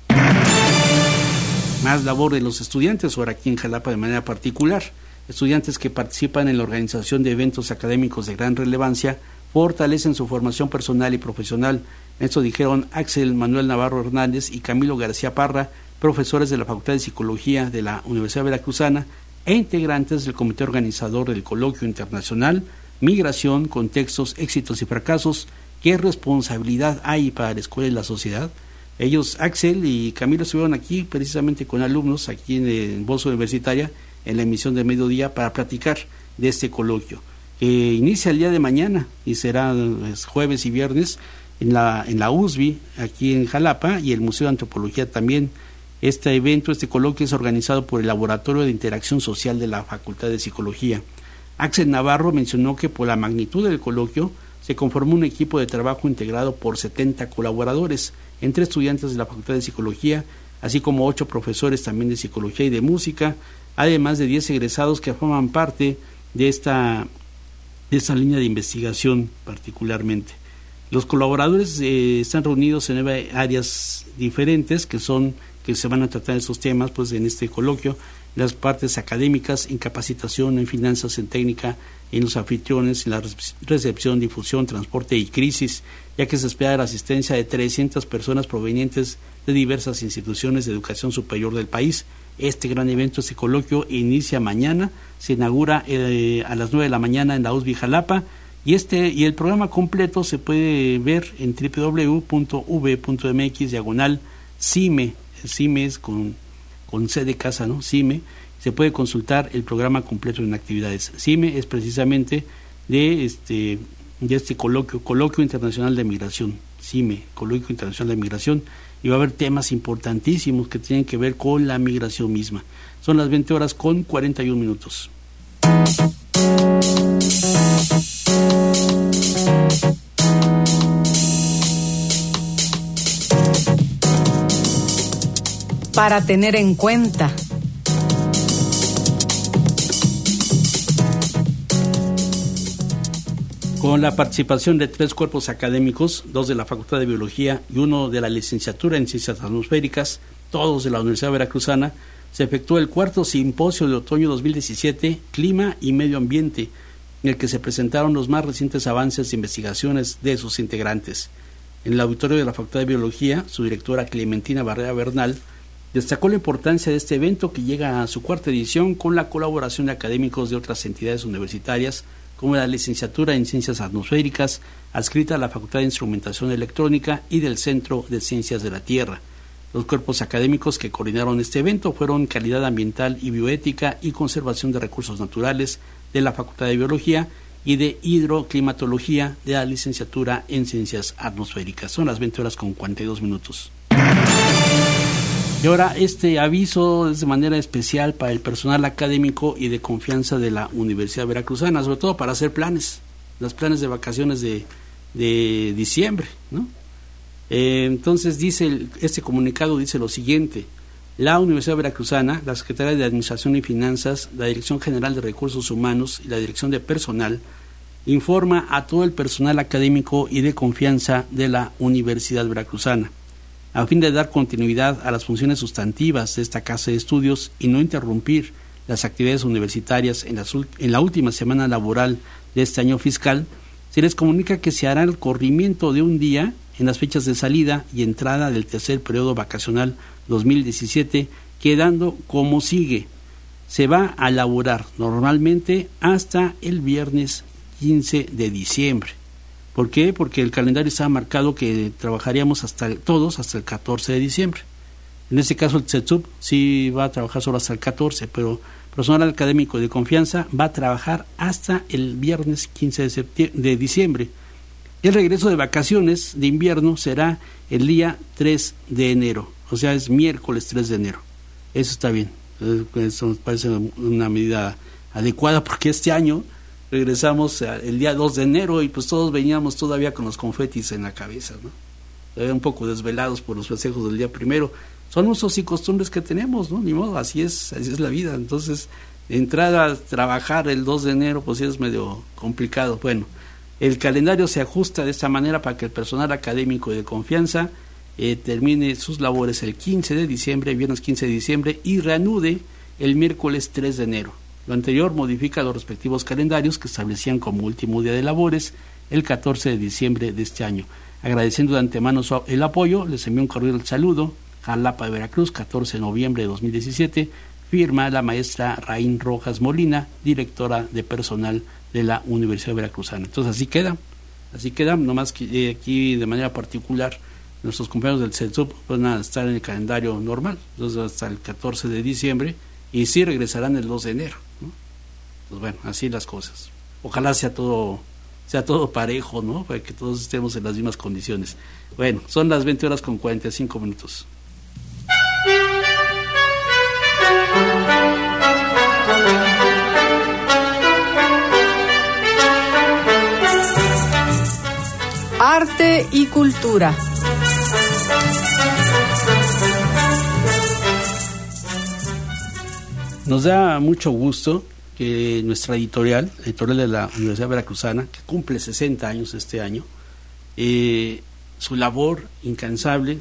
D: Más labor de los estudiantes ahora aquí en Jalapa de manera particular. Estudiantes que participan en la organización de eventos académicos de gran relevancia fortalecen su formación personal y profesional. Esto dijeron Axel Manuel Navarro Hernández y Camilo García Parra, profesores de la Facultad de Psicología de la Universidad Veracruzana e integrantes del comité organizador del Coloquio Internacional Migración, Contextos, Éxitos y Fracasos. ¿Qué responsabilidad hay para la escuela y la sociedad? Ellos, Axel y Camilo, estuvieron aquí precisamente con alumnos aquí en Voz Universitaria en la emisión de mediodía para platicar de este coloquio que inicia el día de mañana y será jueves y viernes en la USB aquí en Jalapa y el Museo de Antropología también. Este evento, este coloquio es organizado por el Laboratorio de Interacción Social de la Facultad de Psicología. Axel Navarro mencionó que por la magnitud del coloquio se conformó un equipo de trabajo integrado por 70 colaboradores, entre estudiantes de la Facultad de Psicología, así como 8 profesores también de Psicología y de Música, además de 10 egresados que forman parte de esta línea de investigación particularmente. Los colaboradores están reunidos en 9 áreas diferentes que se van a tratar estos temas pues en este coloquio: las partes académicas, en capacitación, en finanzas, en técnica, en los anfitriones, en la recepción, difusión, transporte y crisis, ya que se espera la asistencia de 300 personas provenientes de diversas instituciones de educación superior del país. Este gran evento, este coloquio, inicia mañana, se inaugura a las 9 de la mañana en la USB Jalapa, y el programa completo se puede ver en www.v.mx/CIME. CIME es con C de casa, ¿no? CIME. Se puede consultar el programa completo en actividades. CIME es precisamente de este Coloquio Internacional de Migración. CIME, Coloquio Internacional de Migración, y va a haber temas importantísimos que tienen que ver con la migración misma. Son las 20:41.
B: Para tener en cuenta.
D: Con la participación de 3 cuerpos académicos, 2 de la Facultad de Biología y 1 de la Licenciatura en Ciencias Atmosféricas, todos de la Universidad Veracruzana, se efectuó el 4º Simposio de Otoño 2017, Clima y Medio Ambiente, en el que se presentaron los más recientes avances de investigaciones de sus integrantes. En el auditorio de la Facultad de Biología, su directora Clementina Barrera Bernal destacó la importancia de este evento, que llega a su 4ª edición con la colaboración de académicos de otras entidades universitarias, como la Licenciatura en Ciencias Atmosféricas, adscrita a la Facultad de Instrumentación Electrónica y del Centro de Ciencias de la Tierra. Los cuerpos académicos que coordinaron este evento fueron Calidad Ambiental y Bioética y Conservación de Recursos Naturales de la Facultad de Biología y de Hidroclimatología de la Licenciatura en Ciencias Atmosféricas. Son las 20:42. Y ahora este aviso es de manera especial para el personal académico y de confianza de la Universidad Veracruzana, sobre todo para hacer planes, los planes de vacaciones de diciembre, ¿no? Entonces dice este comunicado dice lo siguiente: la Universidad Veracruzana, la Secretaría de Administración y Finanzas, la Dirección General de Recursos Humanos y la Dirección de Personal informa a todo el personal académico y de confianza de la Universidad Veracruzana, a fin de dar continuidad a las funciones sustantivas de esta casa de estudios y no interrumpir las actividades universitarias en la última semana laboral de este año fiscal. Se les comunica que se hará el corrimiento de un día en las fechas de salida y entrada del tercer periodo vacacional 2017, quedando como sigue. Se va a laborar normalmente hasta el viernes 15 de diciembre. ¿Por qué? Porque el calendario está marcado que trabajaríamos todos hasta el 14 de diciembre. En este caso el CETSUB sí va a trabajar solo hasta el 14, pero personal académico de confianza va a trabajar hasta el viernes 15 de diciembre. El regreso de vacaciones de invierno será el día 3 de enero, o sea, es miércoles 3 de enero. Eso está bien, eso me parece una medida adecuada, porque este año regresamos el día 2 de enero y pues todos veníamos todavía con los confetis en la cabeza, ¿no? Todavía un poco desvelados por los festejos del día primero. Son usos y costumbres que tenemos, ¿no? Ni modo, así es la vida. Entonces, entrar a trabajar el 2 de enero, pues sí es medio complicado. Bueno, el calendario se ajusta de esta manera para que el personal académico de confianza termine sus labores el 15 de diciembre, viernes 15 de diciembre, y reanude el miércoles 3 de enero. Lo anterior modifica los respectivos calendarios que establecían como último día de labores el 14 de diciembre de este año. Agradeciendo de antemano el apoyo, les envío un cordial saludo. Jalapa de Veracruz, 14 de noviembre de 2017, firma la maestra Raín Rojas Molina, directora de personal de la Universidad Veracruzana. Entonces así queda, nomás que aquí de manera particular nuestros compañeros del CETSUB van a estar en el calendario normal, entonces hasta el 14 de diciembre, y sí regresarán el 2 de enero, ¿no? Pues bueno, así las cosas. Ojalá sea todo parejo, ¿no? Para que todos estemos en las mismas condiciones. Bueno, son las 20:45.
B: Arte y cultura.
D: Nos da mucho gusto que nuestra editorial de la Universidad Veracruzana, que cumple 60 años este año, su labor incansable,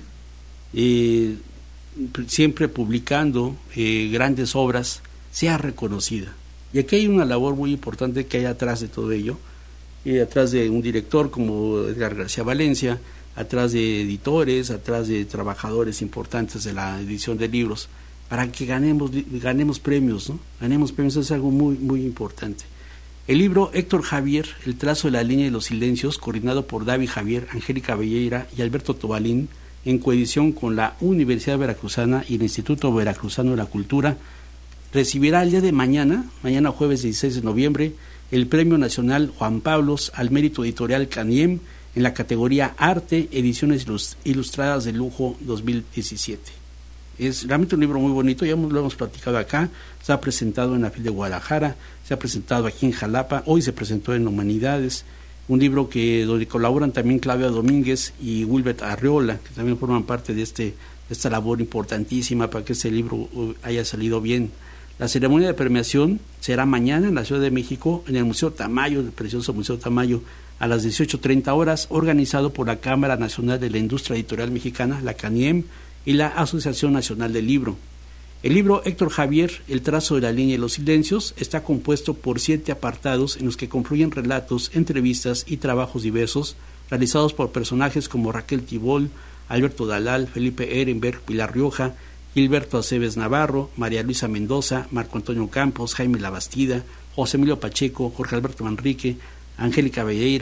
D: siempre publicando grandes obras, sea reconocida. Y aquí hay una labor muy importante que hay atrás de todo ello, atrás de un director como Edgar García Valencia, atrás de editores, atrás de trabajadores importantes de la edición de libros, para que ganemos premios, ¿no? Ganemos premios, es algo muy, muy importante. El libro Héctor Javier, El trazo de la línea de los silencios, coordinado por David Javier, Angélica Belleira y Alberto Tobalín, en coedición con la Universidad Veracruzana y el Instituto Veracruzano de la Cultura, recibirá el día de mañana jueves 16 de noviembre, el Premio Nacional Juan Pablos al Mérito Editorial CANIEM en la categoría Arte, Ediciones Ilustradas de Lujo 2017. Es realmente un libro muy bonito, lo hemos platicado acá, se ha presentado en la FIL de Guadalajara, se ha presentado aquí en Jalapa, hoy se presentó en Humanidades, un libro donde colaboran también Claudia Domínguez y Wilbert Arreola, que también forman parte de esta labor importantísima para que este libro haya salido bien. La ceremonia de premiación será mañana en la Ciudad de México, en el Museo Tamayo, el precioso Museo Tamayo, a las 18:30 horas, organizado por la Cámara Nacional de la Industria Editorial Mexicana, la CANIEM, y la Asociación Nacional del Libro. El libro Héctor Javier, El trazo de la línea de los silencios, está compuesto por 7 apartados en los que confluyen relatos, entrevistas y trabajos diversos realizados por personajes como Raquel Tibol, Alberto Dalal, Felipe Ehrenberg, Pilar Rioja, Gilberto Aceves Navarro, María Luisa Mendoza, Marco Antonio Campos, Jaime Labastida, José Emilio Pacheco, Jorge Alberto Manrique, Angélica Belleira,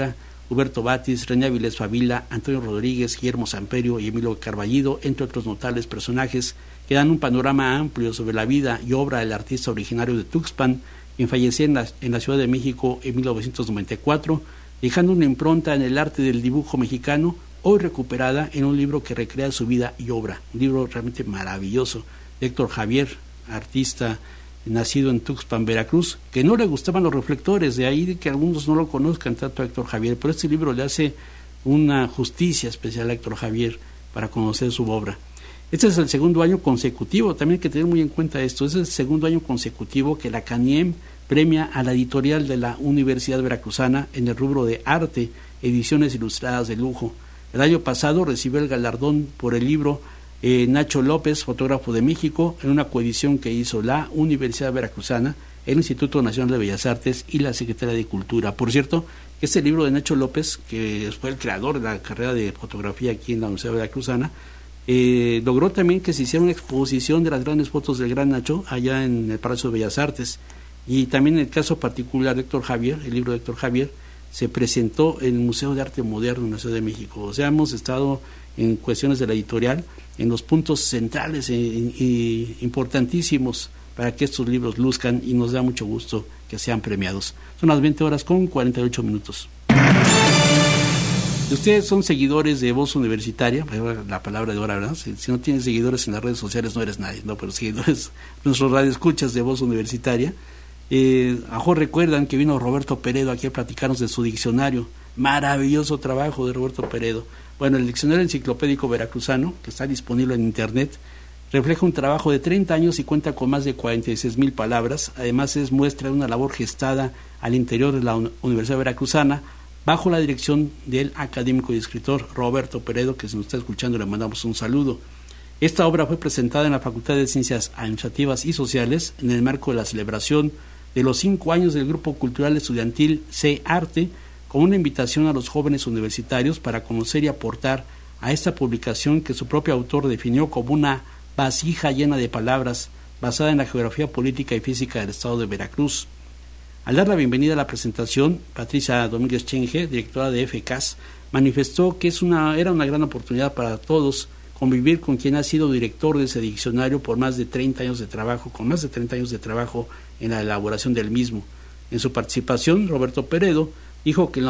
D: Huberto Batis, René Avilés Favila, Antonio Rodríguez, Guillermo Samperio y Emilio Carballido, entre otros notables personajes que dan un panorama amplio sobre la vida y obra del artista originario de Tuxpan, quien falleció en la Ciudad de México en 1994, dejando una impronta en el arte del dibujo mexicano, hoy recuperada en un libro que recrea su vida y obra, un libro realmente maravilloso, de Héctor Javier, artista nacido en Tuxpan, Veracruz, que no le gustaban los reflectores, de ahí que algunos no lo conozcan tanto a Héctor Javier, pero este libro le hace una justicia especial a Héctor Javier para conocer su obra. Este es el segundo año consecutivo, también hay que tener muy en cuenta esto, es el segundo año consecutivo que la CANIEM premia a la editorial de la Universidad Veracruzana en el rubro de arte, ediciones ilustradas de lujo. El año pasado recibió el galardón por el libro Nacho López, fotógrafo de México, en una coedición que hizo la Universidad Veracruzana, el Instituto Nacional de Bellas Artes y la Secretaría de Cultura. Por cierto, este libro de Nacho López, que fue el creador de la carrera de fotografía aquí en la Universidad Veracruzana, logró también que se hiciera una exposición de las grandes fotos del gran Nacho allá en el Palacio de Bellas Artes. Y también en el caso particular de Héctor Javier, el libro de Héctor Javier, se presentó en el Museo de Arte Moderno en la Ciudad de México. O sea, hemos estado en cuestiones de la editorial, en los puntos centrales e importantísimos para que estos libros luzcan, y nos da mucho gusto que sean premiados. Son las 20:48. Si ustedes son seguidores de Voz Universitaria, la palabra de ahora, ¿verdad? Si no tienes seguidores en las redes sociales no eres nadie, ¿no? Pero seguidores, nuestros radioescuchas de Voz Universitaria, ajo recuerdan que vino Roberto Peredo aquí a platicarnos de su diccionario. Maravilloso trabajo de Roberto Peredo. Bueno, el diccionario enciclopédico veracruzano, que está disponible en internet, refleja un trabajo de 30 años y cuenta con más de 46,000 palabras. Además es muestra de una labor gestada al interior de la Universidad Veracruzana, bajo la dirección del académico y escritor Roberto Peredo, que si nos está escuchando le mandamos un saludo. Esta obra fue presentada en la Facultad de Ciencias Administrativas y Sociales en el marco de la celebración de los 5 años del Grupo Cultural Estudiantil C-Arte, con una invitación a los jóvenes universitarios para conocer y aportar a esta publicación que su propio autor definió como una vasija llena de palabras basada en la geografía política y física del estado de Veracruz. Al dar la bienvenida a la presentación, Patricia Domínguez Chenge, directora de FCAS, manifestó que era una gran oportunidad para todos convivir con quien ha sido director de ese diccionario por más de 30 años de trabajo, con más de 30 años de trabajo en la elaboración del mismo. En su participación, Roberto Peredo dijo que el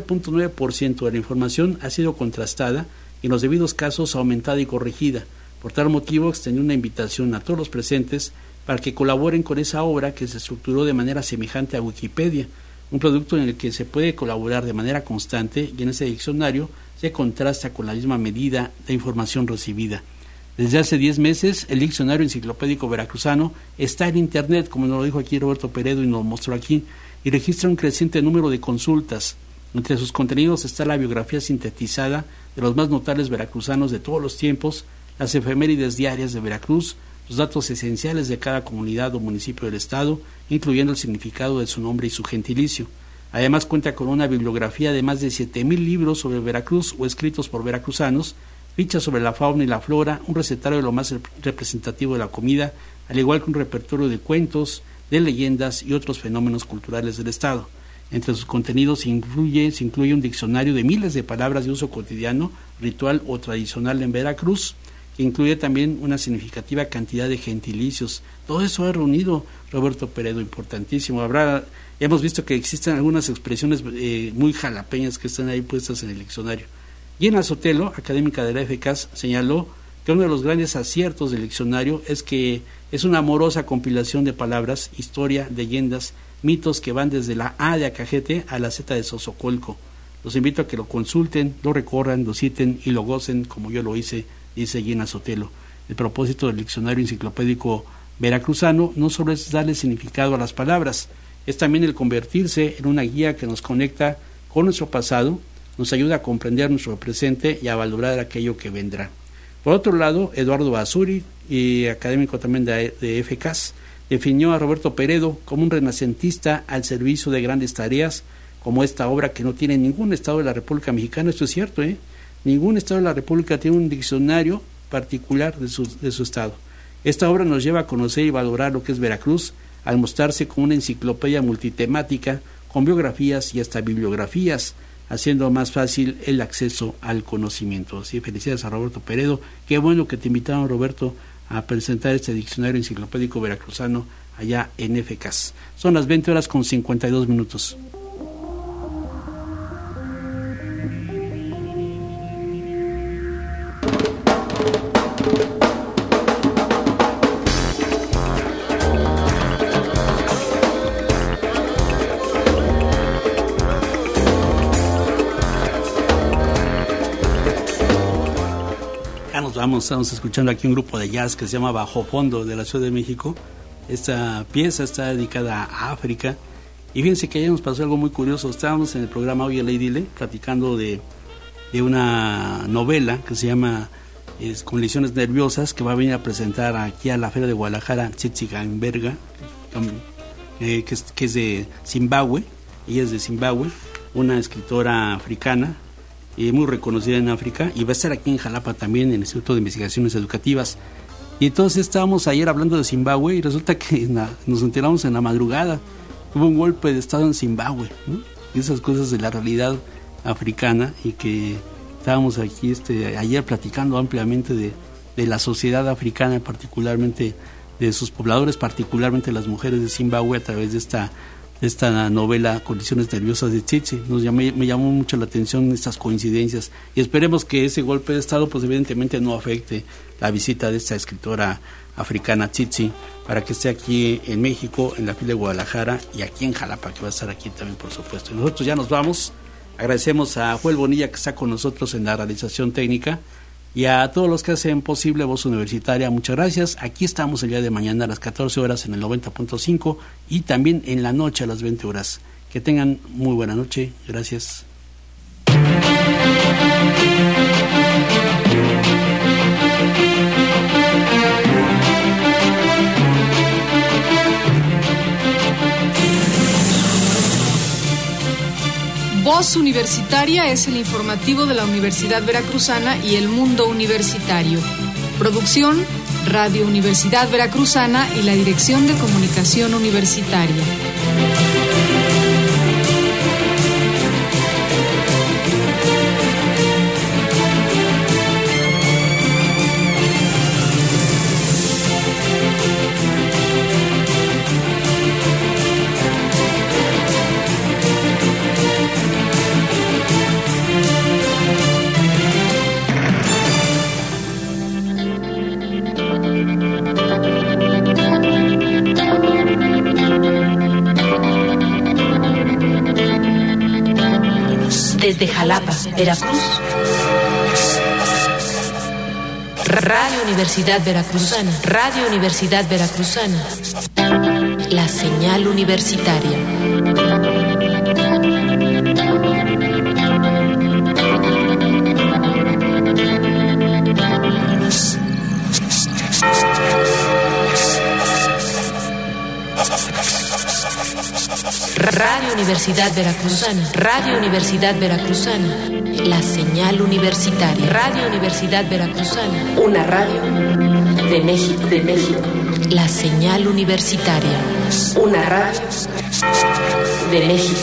D: 99.9% de la información ha sido contrastada y en los debidos casos aumentada y corregida. Por tal motivo, extendió una invitación a todos los presentes para que colaboren con esa obra que se estructuró de manera semejante a Wikipedia, un producto en el que se puede colaborar de manera constante y en ese diccionario se contrasta con la misma medida de información recibida. Desde hace 10 meses, el diccionario enciclopédico veracruzano está en internet, como nos lo dijo aquí Roberto Peredo y nos mostró aquí, y registra un creciente número de consultas. Entre sus contenidos está la biografía sintetizada de los más notables veracruzanos de todos los tiempos, las efemérides diarias de Veracruz, los datos esenciales de cada comunidad o municipio del estado, incluyendo el significado de su nombre y su gentilicio. Además cuenta con una bibliografía de más de 7,000 libros sobre Veracruz o escritos por veracruzanos, fichas sobre la fauna y la flora, un recetario de lo más representativo de la comida, al igual que un repertorio de cuentos, de leyendas y otros fenómenos culturales del estado. Entre sus contenidos se incluye un diccionario de miles de palabras de uso cotidiano, ritual o tradicional en Veracruz, que incluye también una significativa cantidad de gentilicios. Todo eso ha reunido Roberto Peredo, importantísimo. Hemos visto que existen algunas expresiones muy jalapeñas que están ahí puestas en el diccionario. Gina Sotelo, académica de la FCAS, señaló que uno de los grandes aciertos del diccionario es que es una amorosa compilación de palabras, historia, leyendas, mitos que van desde la A de Acajete a la Z de Sosocolco. Los invito a que lo consulten, lo recorran, lo citen y lo gocen como yo lo hice, dice Gina Sotelo. El propósito del diccionario enciclopédico veracruzano no solo es darle significado a las palabras, es también el convertirse en una guía que nos conecta con nuestro pasado, nos ayuda a comprender nuestro presente y a valorar aquello que vendrá. Por otro lado, Eduardo Azuri, y académico también de FCAS, definió a Roberto Peredo como un renacentista al servicio de grandes tareas, como esta obra que no tiene ningún estado de la República Mexicana. Esto es cierto, ningún estado de la República tiene un diccionario particular de su estado. Esta obra nos lleva a conocer y valorar lo que es Veracruz, al mostrarse como una enciclopedia multitemática, con biografías y hasta bibliografías. haciendo más fácil el acceso al conocimiento. Así, felicidades a Roberto Peredo. Qué bueno que te invitaron, Roberto, a presentar este diccionario enciclopédico veracruzano allá en FCAS. Son las 20:52. Estamos escuchando aquí un grupo de jazz que se llama Bajo Fondo, de la Ciudad de México. Esta pieza está dedicada a África. Y fíjense que ayer nos pasó algo muy curioso. Estábamos en el programa Hoy en Ley Dile platicando de una novela que se llama Condiciones Nerviosas, que va a venir a presentar aquí a la Feria de Guadalajara Tsitsi Gamberga, que es de Zimbabue. Ella es de Zimbabue, una escritora africana muy reconocida en África, y va a estar aquí en Jalapa también, en el Instituto de Investigaciones Educativas. Y entonces estábamos ayer hablando de Zimbabue y resulta que nos enteramos en la madrugada. Hubo un golpe de estado en Zimbabue, ¿no? Y esas cosas de la realidad africana, y que estábamos aquí ayer platicando ampliamente de la sociedad africana, particularmente de sus pobladores, particularmente las mujeres de Zimbabue, a través de esta novela Condiciones Nerviosas de Tsitsi. Me llamó mucho la atención estas coincidencias, y esperemos que ese golpe de estado pues evidentemente no afecte la visita de esta escritora africana Tsitsi, para que esté aquí en México, en la fila de Guadalajara, y aquí en Jalapa, que va a estar aquí también, por supuesto. Y nosotros ya nos vamos. Agradecemos a Joel Bonilla, que está con nosotros en la realización técnica, y a todos los que hacen posible Voz Universitaria. Muchas gracias. Aquí estamos el día de mañana a las 14 horas en el 90.5 y también en la noche a las 20 horas. Que tengan muy buena noche. Gracias.
B: Voz Universitaria es el informativo de la Universidad Veracruzana y el mundo universitario. Producción, Radio Universidad Veracruzana y la Dirección de Comunicación Universitaria.
A: Desde Jalapa, Veracruz, Radio Universidad Veracruzana, Radio Universidad Veracruzana, la señal universitaria. Radio Universidad Veracruzana, Radio Universidad Veracruzana, la señal universitaria. Radio Universidad Veracruzana, una radio de México, la señal universitaria, una radio de México.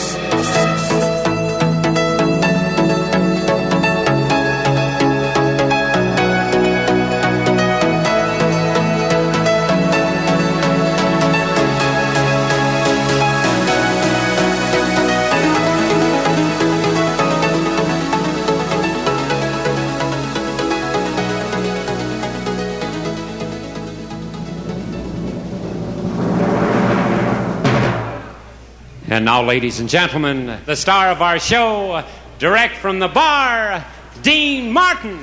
E: And now, ladies and gentlemen, the star of our show, direct from the bar, Dean Martin.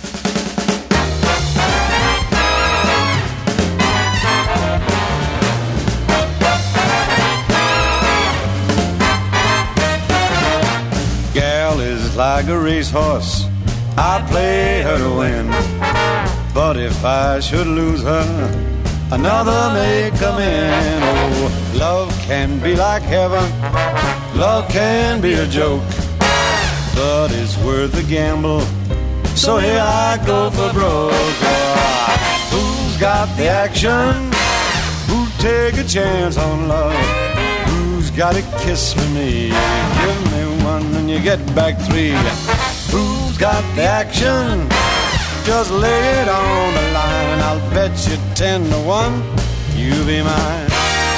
F: Gal is like a racehorse, I play her to win. But if I should lose her, another may come in. Oh, love can be like heaven, love can be a joke, but it's worth the gamble, so here I go for broke. Who's got the action? Who'd take a chance on love? Who's got a kiss for me? Give me one and you get back 3. Who's got the action? Just lay it on the line, and I'll bet you 10 to 1 you'll be mine.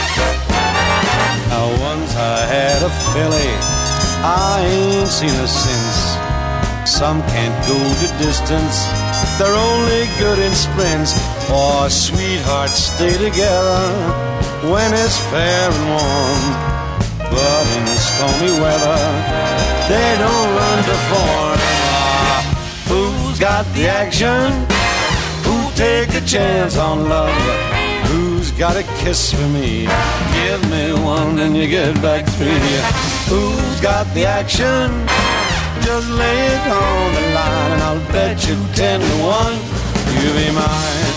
F: Now once I had a filly, I ain't seen her since. Some can't go the distance, they're only good in sprints. Or sweethearts stay together when it's fair and warm, but in stormy weather they don't run to form. Who's got the action? Who'll take a chance on love? Who's got a kiss for me? Give me 1 and you get back 3. Who's got the action? Just lay it on the line, and I'll bet you 10 to 1 you'll be mine.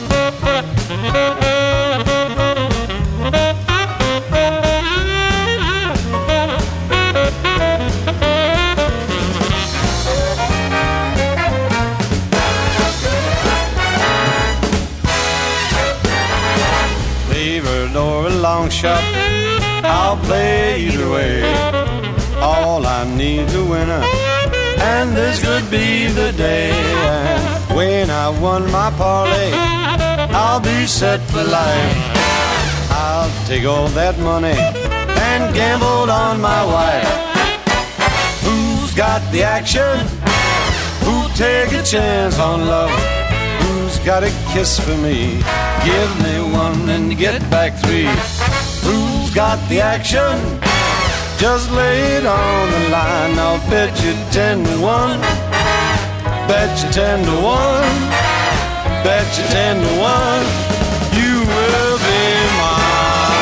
F: Favored or a long shot, I'll play either way. All I need's a winner, and this could be the day. And when I won my parlay, I'll be set for life. I'll take all that money and gamble on my wife. Who's got the action? Who'll take a chance on love? Who's got a kiss for me? Give me 1 and get back 3. Who's got the action? Just lay it on the line, I'll bet you 10 to 1. Bet you 10 to 1. Bet you 10 to 1. You will be mine.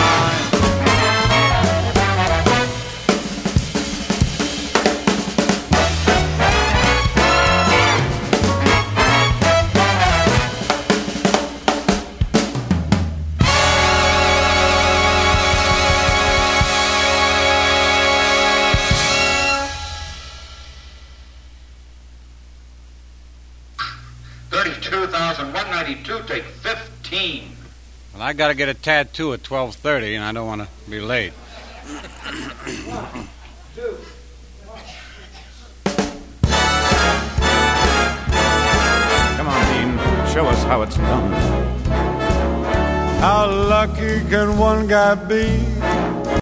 G: Take 15.
H: Well, I got to get a tattoo at 12:30, and I don't want to be late.
I: Come on, Dean. Show us how it's done.
F: How lucky can one guy be